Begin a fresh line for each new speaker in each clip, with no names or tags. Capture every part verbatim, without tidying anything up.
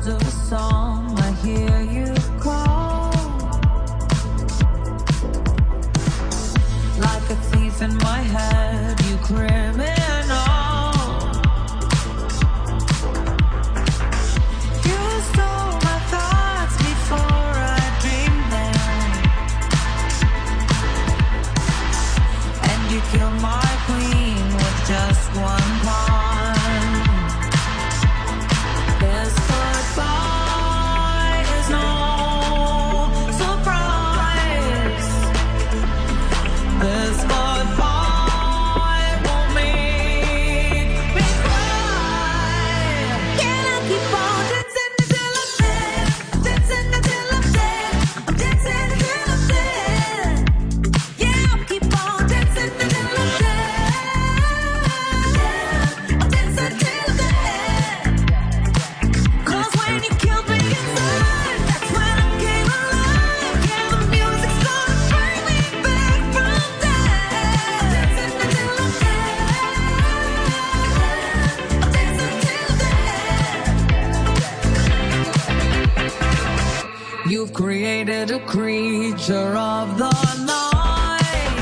of a song, I hear you call. Like a thief in my head, you criminal. You stole my thoughts before I dreamed them, and you killed my queen with just one pawn. This goodbye is no surprise. This goodbye won't make me cry. Can I keep on dancing until I'm dead? Dancing until I'm dead. I'm dancing until I'm dead. Yeah, I'll keep on dancing until I'm dead. I'm dancing until I'm dead. 'Cause when you killed me inside, that's when I came alive. Yeah, the music's gonna bring me back from death. Dancing until I'm dead. I'm dancing until I'm dead. You've created a creature of the night.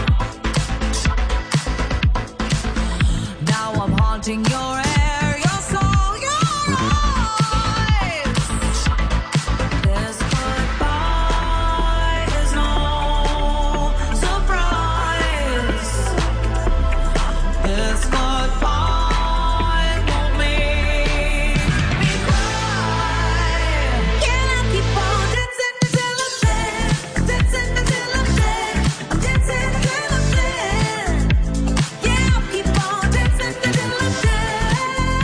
Now I'm haunting your air, your soul, your eyes. This goodbye is no surprise. This goodbye won't make me cry. Can I keep on dancing until I'm dead? Dancing until I'm dead. I'm dancing until I'm dead. Yeah, I'll keep on dancing until I'm dead.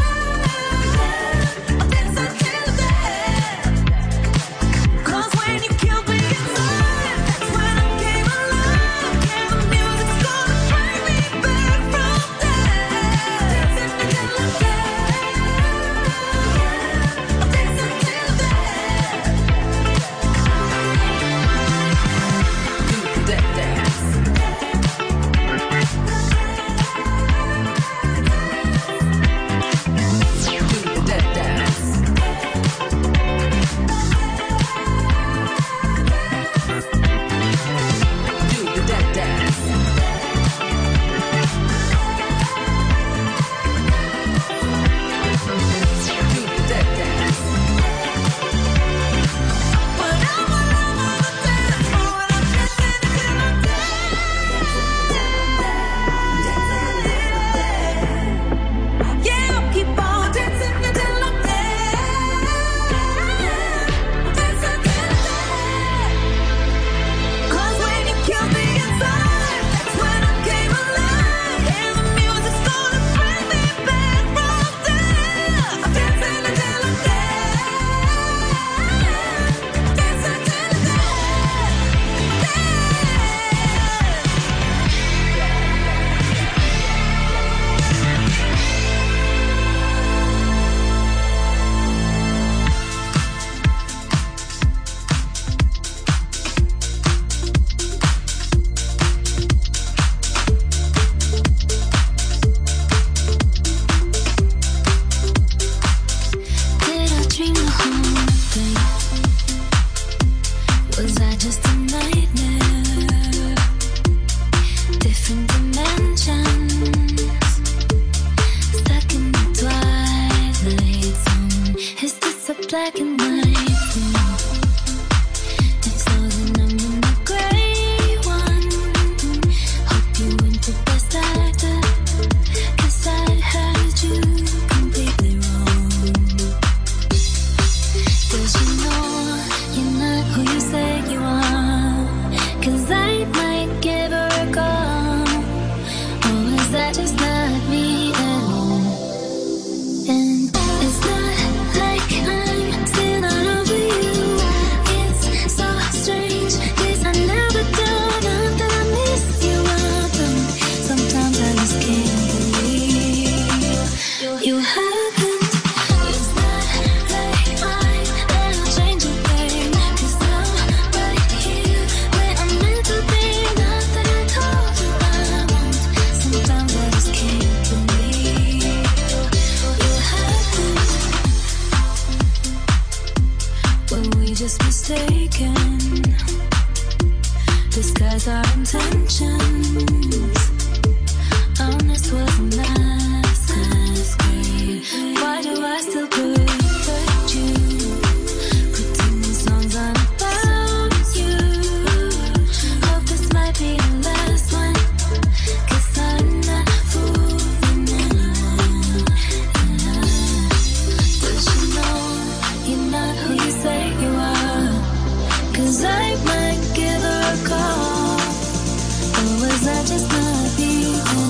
I'm dancing until I'm dead. 'Cause when you killed me inside, that's when I came alive. Yeah, the music's gonna bring me back from death. Dancing until I'm dead. I'm dancing until I'm dead. Do the death dance. Do the death dance. Do the death dance. Do the death dance. But I'm all over the dance floor and I'm dancing until I'm dead. Yeah, I'll keep on dancing until I'm dead. Dancing until I'm dead. 'Cause when you killed me inside, that's when I came alive. Yeah, the music's gonna bring me back from death. I'm dancing until I'm dead. Dancing until I'm dead. Did I dream the whole thing? Was I just a nightmare? Different dimensions, stuck in the twilight zone. Is this a black and white thing? It's all that I'm in the gray one. Hope you went the best actor, 'cause I heard you completely wrong. 'Cause you know you're not who you say you are. 'Cause I might give her a call. Or is that just not me at all? And it's not like I'm still just mistaken. Disguise our intentions. Honest was a masquerade. Why do I still protect you? Putting these songs on about you. Hope this might be the last one. Guess I'm not fooling anyone. Does she know you're not who you say you are? 'Cause I might give her a call. Or was I just not even?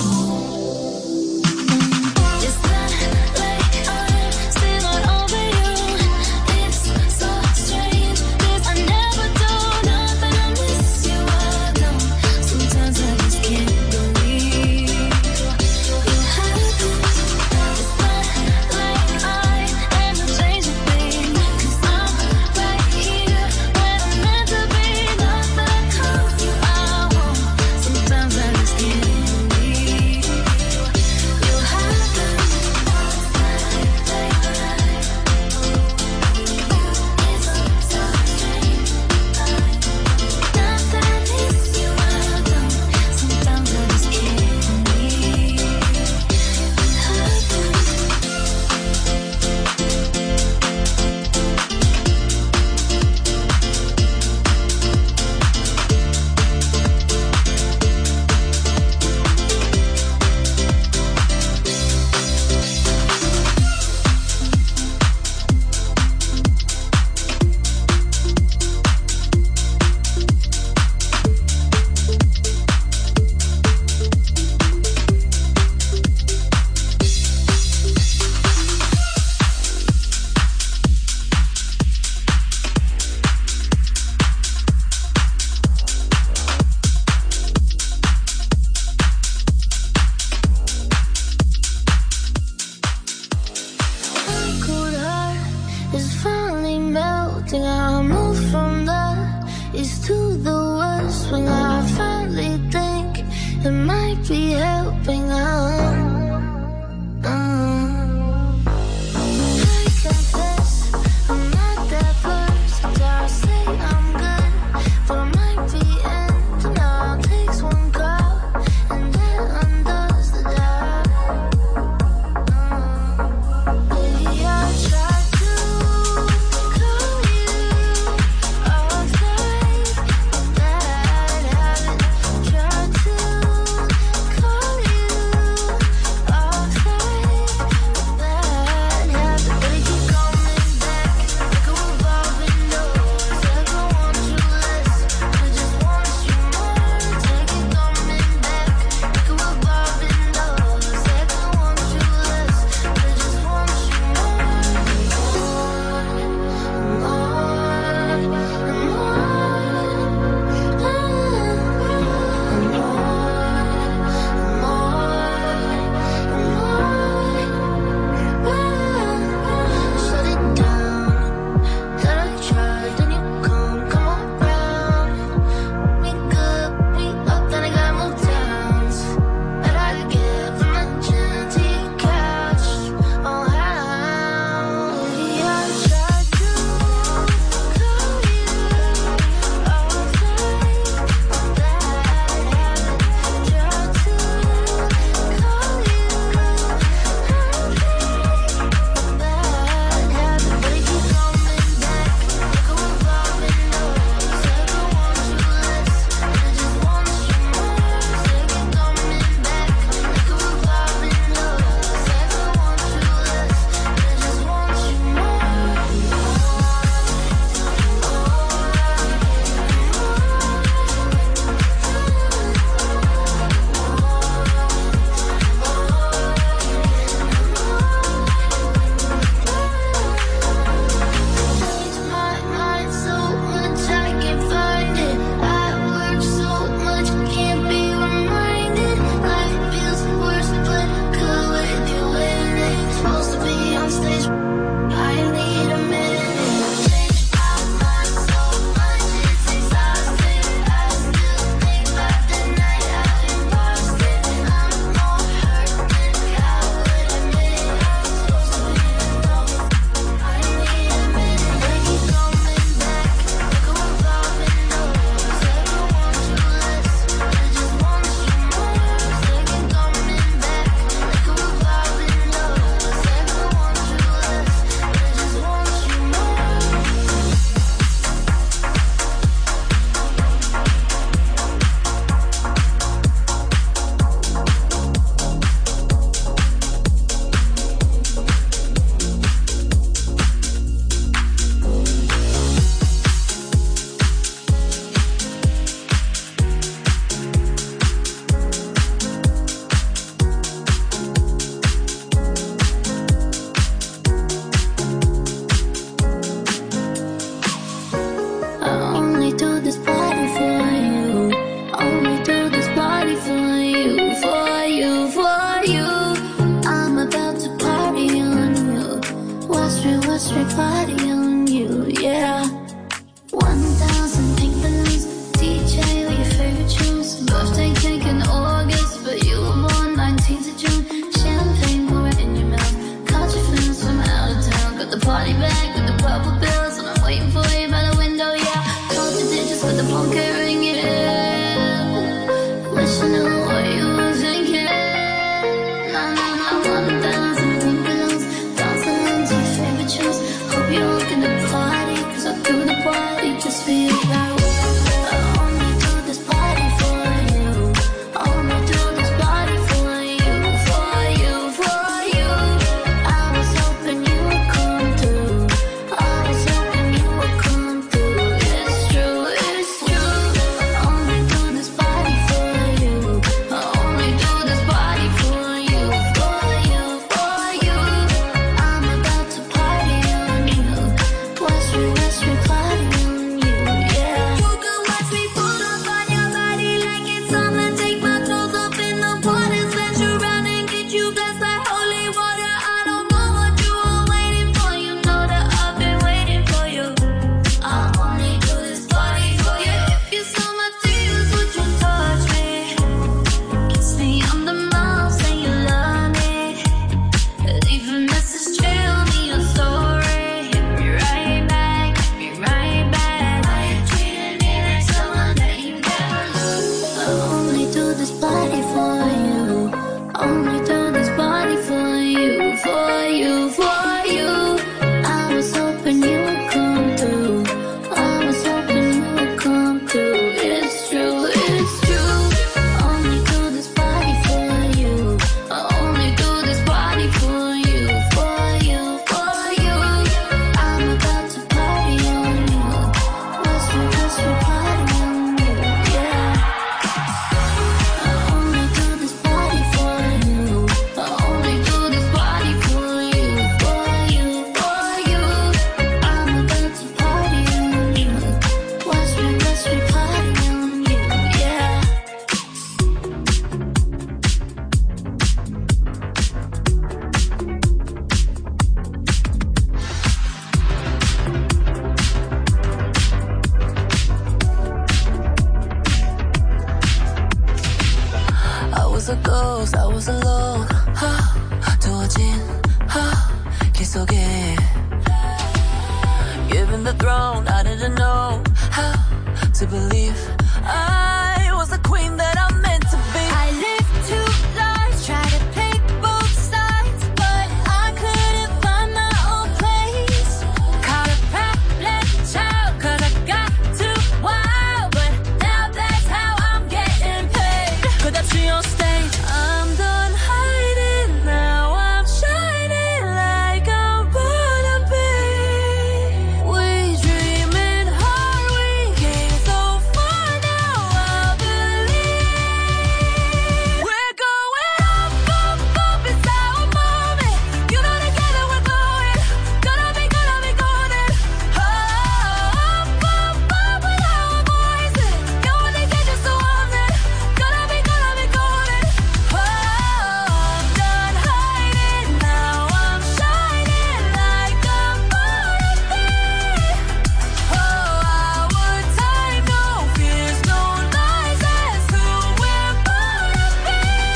It's not like I'm still not over you. It's so strange 'cause I never do. Not that I miss you, I don't. Sometimes I just can't believe you happen. It's not like I am a change of thing. 'Cause I'm right here where I'm meant to be. Not that I call you out. Sometimes I just can't believe you happen. It's so strange. Not that I miss you, I don't. Sometimes I just can't believe you happen. My cold heart is finally melting. I move from the east to the west when I finally think it might be helping out. Mm. I confess I'm not that versatile. Say I'm good, but I might be ending now. Takes one call and that undoes the doubt. Baby, I tried to call you. Western party on you, yeah. One thousand pink balloons, D J with your favorite tunes. Birthday cake in August, but you were born nineteenth of June. Champagne pouring in your mouth, caught your friends from out of town. Got the party bag with the purple bills, and I'm waiting for you by the window, yeah. Called your digits with the phone can't ring it in. Wish I knew what you were thinking. Nah, nah, nah, one thousand pink balloons, dancing into your favorite tunes. Hope you're gonna party, cause I do the party just for you. I only do this party for you. Only do this party for you, for you, for you. I was hoping you would come through. I was hoping you would come through. It's true, it's true. Only do this party for you. I only do this party for you, for you, for you. I'm about to party on you. Watch me, watch me party on you, yeah. You can watch me pull up on your body like it's summer. Take my clothes off in the water, splash you around and get you blessed like holy water. I don't know what you were waiting for. You know that I've been waiting for you. I only do this party for you. If you saw my tears, would you touch me? Kiss me on the mouth, say you love me. Leave a message, tell me your story. Hit me right back, hit me right back. Why you treating me like someone that you never loved? I only do this party for you. Only do this party for you, for you, for you. I was hoping you would come through. I was hoping you would come through. It's true, it's true. Only do this party for you. I only do this party for you, for you, for you. I'm about to party on you. What's my, what's my party on you, yeah. I only do this party for you. I only do this party for you, for you, for you. I'm about to party on you. Watch me, watch me party on you, yeah.
I was a ghost, I was alone. 두어진 길 속에 given the throne, I didn't know how to believe I was the queen that I'm meant to be. I lived two lives, tried to play both sides, but I couldn't find my own place. Caught a problem child, cause I got too wild, but now that's how I'm getting paid. 끝없이 on stage, I'm done hiding, now I'm shining like I'm born to be. We dreaming hard, we came so far, now I believe. We're going up, up, up, it's our moment. You know together we're going, gonna be, gonna be golden. Oh, up, up, up with our voices. You only get just so often, gonna be, gonna be golden. Oh, I'm done hiding, now I'm shining like I'm born to be. Oh, our time, no fears, no lies, that's who we're born to be.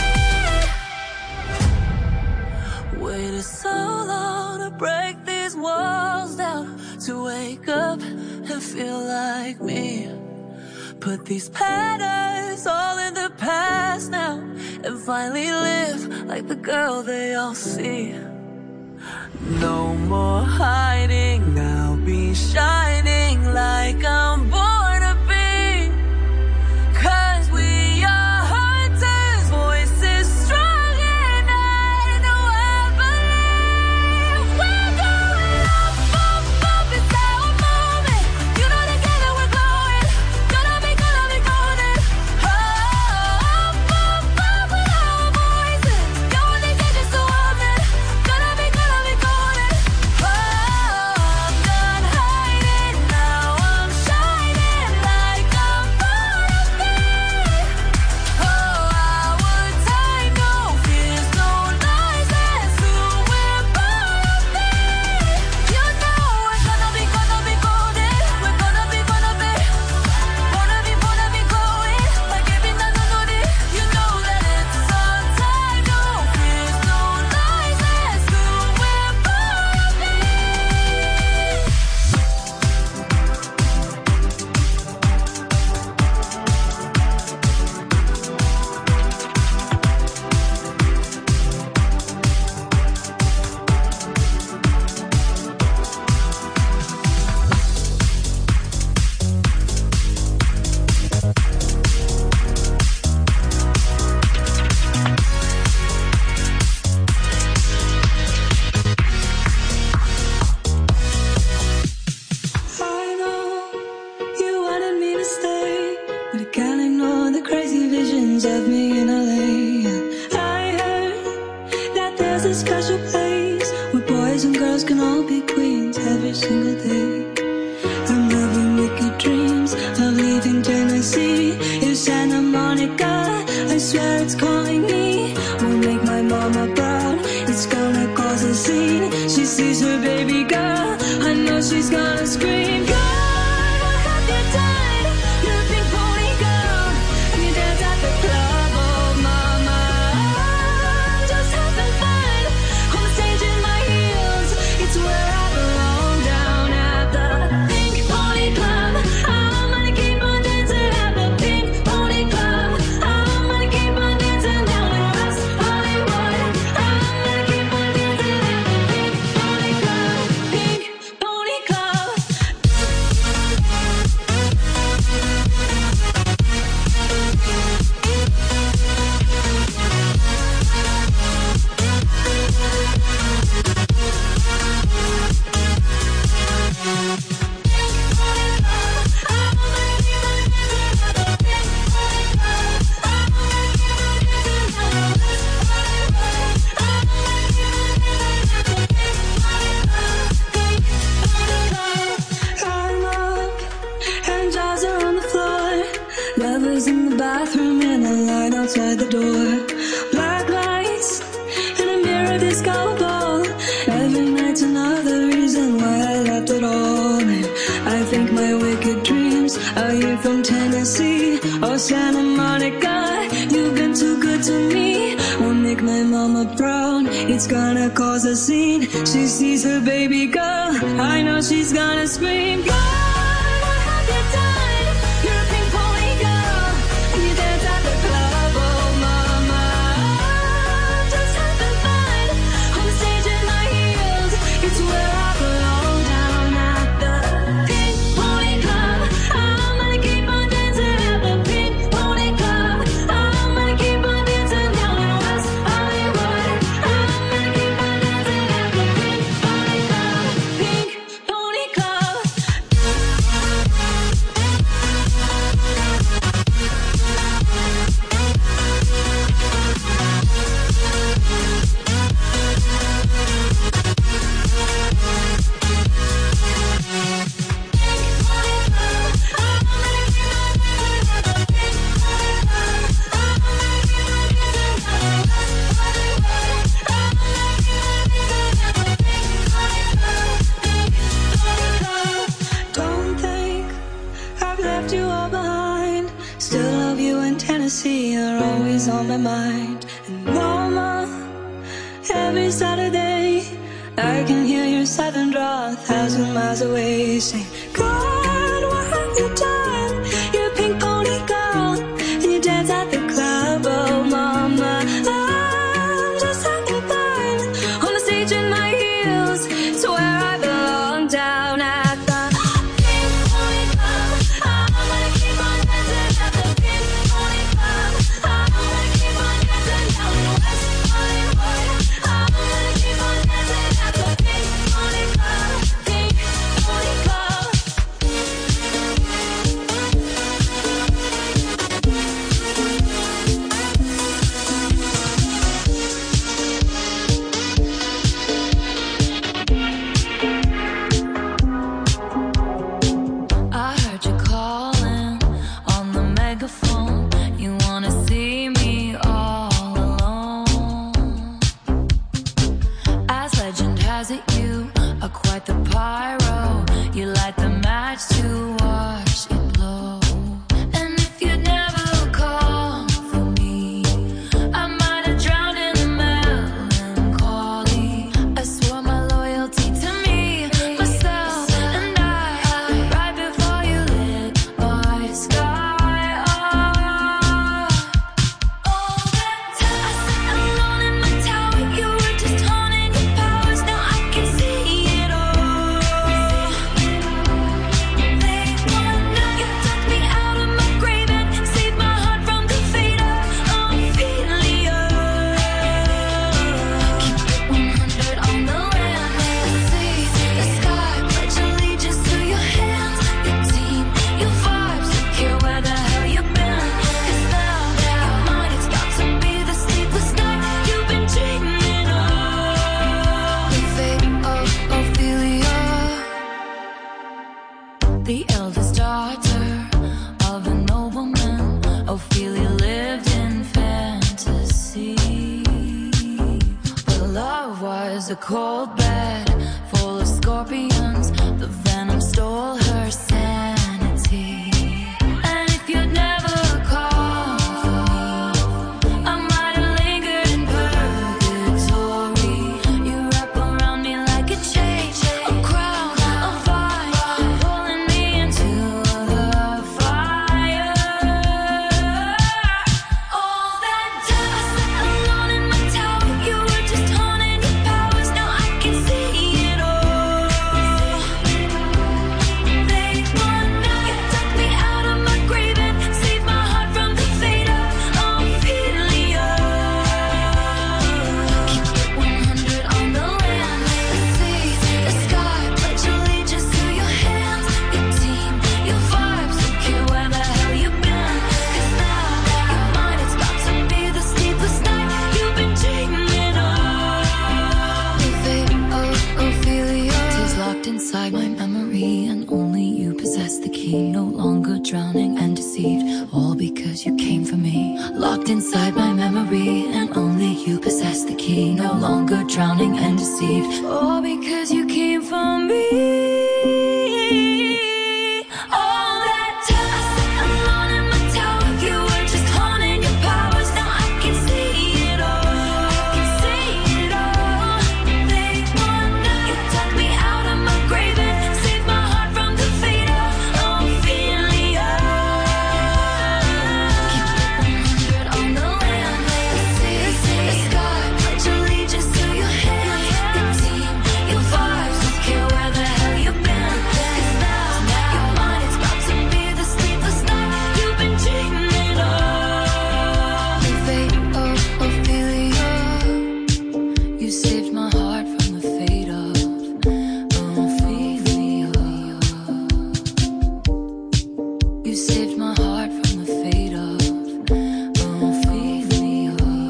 Waited so long to break these walls down, to wake up and feel like me. Put these patterns all in the past now, and finally live like the girl they all see. No more hiding, now be shining like I'm born to be. Cause we are hunters, voices strong, and I know I believe. We're going up, up, up, it's our moment. You know together we're glowing, gonna be, gonna be golden. Oh, up, up, up with our voices. You only get just so often, gonna be, gonna be golden. Oh, can all be queens every single day. I'm having wicked dreams of leaving Tennessee. It's Santa Monica, I swear it's calling me. Won't make my mama proud, it's gonna cause a scene. She sees her baby girl, I know she's gonna scream. God, what have you done? You're a pink pony girl, and you dance at the club. Oh mama, I'm just having fun on the stage in my heels. It's where I belong, down at the Pink Pony Club. I'm gonna keep on dancing at the Pink Pony Club. I'm gonna keep on dancing down in West Hollywood. I'm gonna keep on dancing at the Pink Pony Club. Pink Pony Club. I'm up, and jaws are on the floor. Lovers in the bathroom and a line outside the door. Black lights in a mirror disco ball. Every night's another reason why I left it all. And I think my wicked dreams are you from Tennessee or Santa Monica. You've been too good to me. Won't make my mama proud, it's gonna cause a scene. She sees her baby girl, I know she's gonna scream. God, what have you done? You're a pink pony girl, and you dance at the club. Oh mama, I'm just having fun on the stage in my heels. It's where I belong, down at the Pink Pony Club. I'm gonna keep on dancing at the Pink Pony Club. I'm gonna keep on dancing down in West Hollywood. I'm gonna keep on dancing at the Pink Pony Club. Pink Pony Club. Don't think I've left you all behind. Still love you in Tennessee, you're always on my mind. And mama, every Saturday I can hear your southern draw a thousand miles away. Saying, God, what have you done? You're a pink pony girl, and you dance at the club. Oh mama, I'm just having fun on the stage in my heels. It's where I belong, down at the Pink Pony Club. I'm gonna keep on dancing at the Pink Pony Club. I'm gonna keep on dancing down in West Hollywood. I'm gonna keep on dancing at the Pink Pony Club. Pink Pony Club. I heard you calling on the megaphone. You wanna see me all alone. As legend has it, you are quite the pyro. You light the match to watch it blow. And if you'd never call for me, I might have drowned in the melancholy. I swore my loyalty to me, myself, and I. Right before you lit my sky up. All that time I sat alone in my tower, you were just haunting your powers. Now I can see it all. They want the eldest daughter of a nobleman. Ophelia lived in fantasy, but love was a cold bed full of scorpions. The venom stole her sanity. And if you'd never called for me, I might have lingered in purgatory. You wrap around me like a chain, a crown, a vine, pulling me into the fire. All that dust, alone in my tower, you were just haunting your powers. Now I can see it all. They wonder you took me out of my grave and saved my heart from the fate of Ophelia. Keep it one hundred on the land, the sea, the sky. Pledge allegiance to your hands, your team, your vibes. Don't care where the hell you've been, 'cause now you're mine. It's about to be the sleepless night you've been dreaming of. The fate of Ophelia is locked inside my memory, and only you possess the key. No longer drowning and deceived, all because you came for me. Locked inside my memory, and only you possess the key. No longer drowning and deceived, all because you came for me. All that dust, alone in my tower, you were just haunting your powers. Now I can see it all. I can see it all. They wonder you took me out of my grave and saved my heart from the fate of Ophelia. Keep it one hundred on the land, the sea, the sky. Pledge allegiance to your hands, your team, your vibes. Don't care where the hell you've been, 'cause now you're mine. It's about to be the sleepless night you've been dreaming of. The fate of Ophelia, you saved my heart from the fate of Ophelia. You saved my heart from the fate of Ophelia.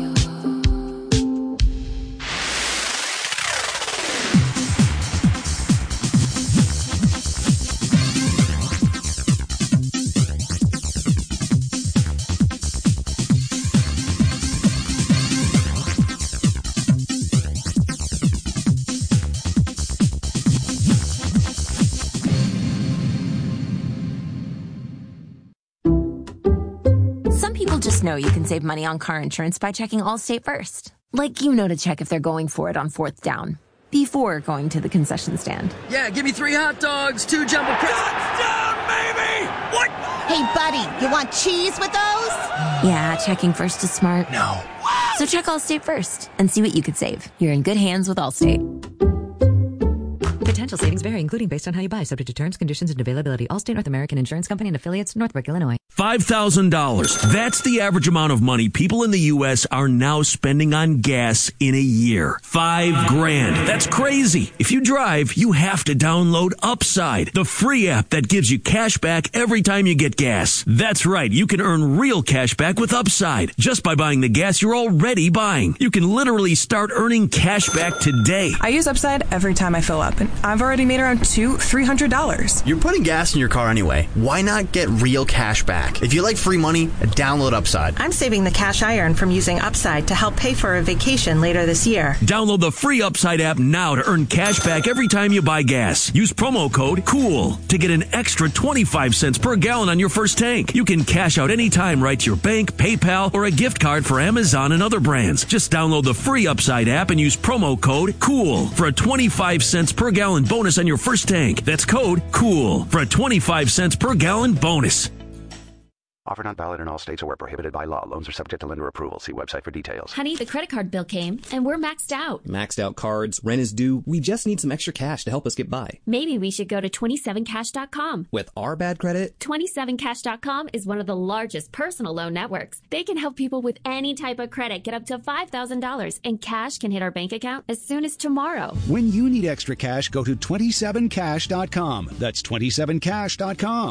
Some people just know you can save money on car insurance by checking Allstate first. Like you know to check if they're going for it on fourth down before going to the concession stand.
Yeah, give me three hot dogs, two jumbo crackers. Touchdown, baby! What?
Hey, buddy, you want cheese with those?
Yeah, checking first is smart.
No.
So check Allstate first and see what you could save. You're in good hands with Allstate.
Potential savings vary, including based on how you buy, subject to terms, conditions, and availability. Allstate North American Insurance Company and affiliates, Northbrook, Illinois.
five thousand dollars. That's the average amount of money people in the U S are now spending on gas in a year. Five grand. That's crazy. If you drive, you have to download Upside, the free app that gives you cash back every time you get gas. That's right. You can earn real cash back with Upside just by buying the gas you're already buying. You can literally start earning cash back today.
I use Upside every time I fill up, and I've already made around two, three hundred dollars.
You're putting gas in your car anyway. Why not get real cash back? If you like free money, download Upside.
I'm saving the cash I earn from using Upside to help pay for a vacation later this year.
Download the free Upside app now to earn cash back every time you buy gas. Use promo code COOL to get an extra twenty-five cents per gallon on your first tank. You can cash out anytime right to your bank, PayPal, or a gift card for Amazon and other brands. Just download the free Upside app and use promo code COOL for a twenty-five cents per gallon bonus on your first tank. That's code COOL for a twenty-five cents per gallon bonus.
Offer not valid in all states or where prohibited by law. Loans are subject to lender approval. See website for details.
Honey, the credit card bill came, and we're maxed out.
Maxed out cards, rent is due. We just need some extra cash to help us get by.
Maybe we should go to twenty-seven cash dot com.
With our bad credit?
twenty-seven cash dot com is one of the largest personal loan networks. They can help people with any type of credit get up to five thousand dollars, and cash can hit our bank account as soon as tomorrow.
When you need extra cash, go to twenty-seven cash dot com. That's twenty-seven cash dot com.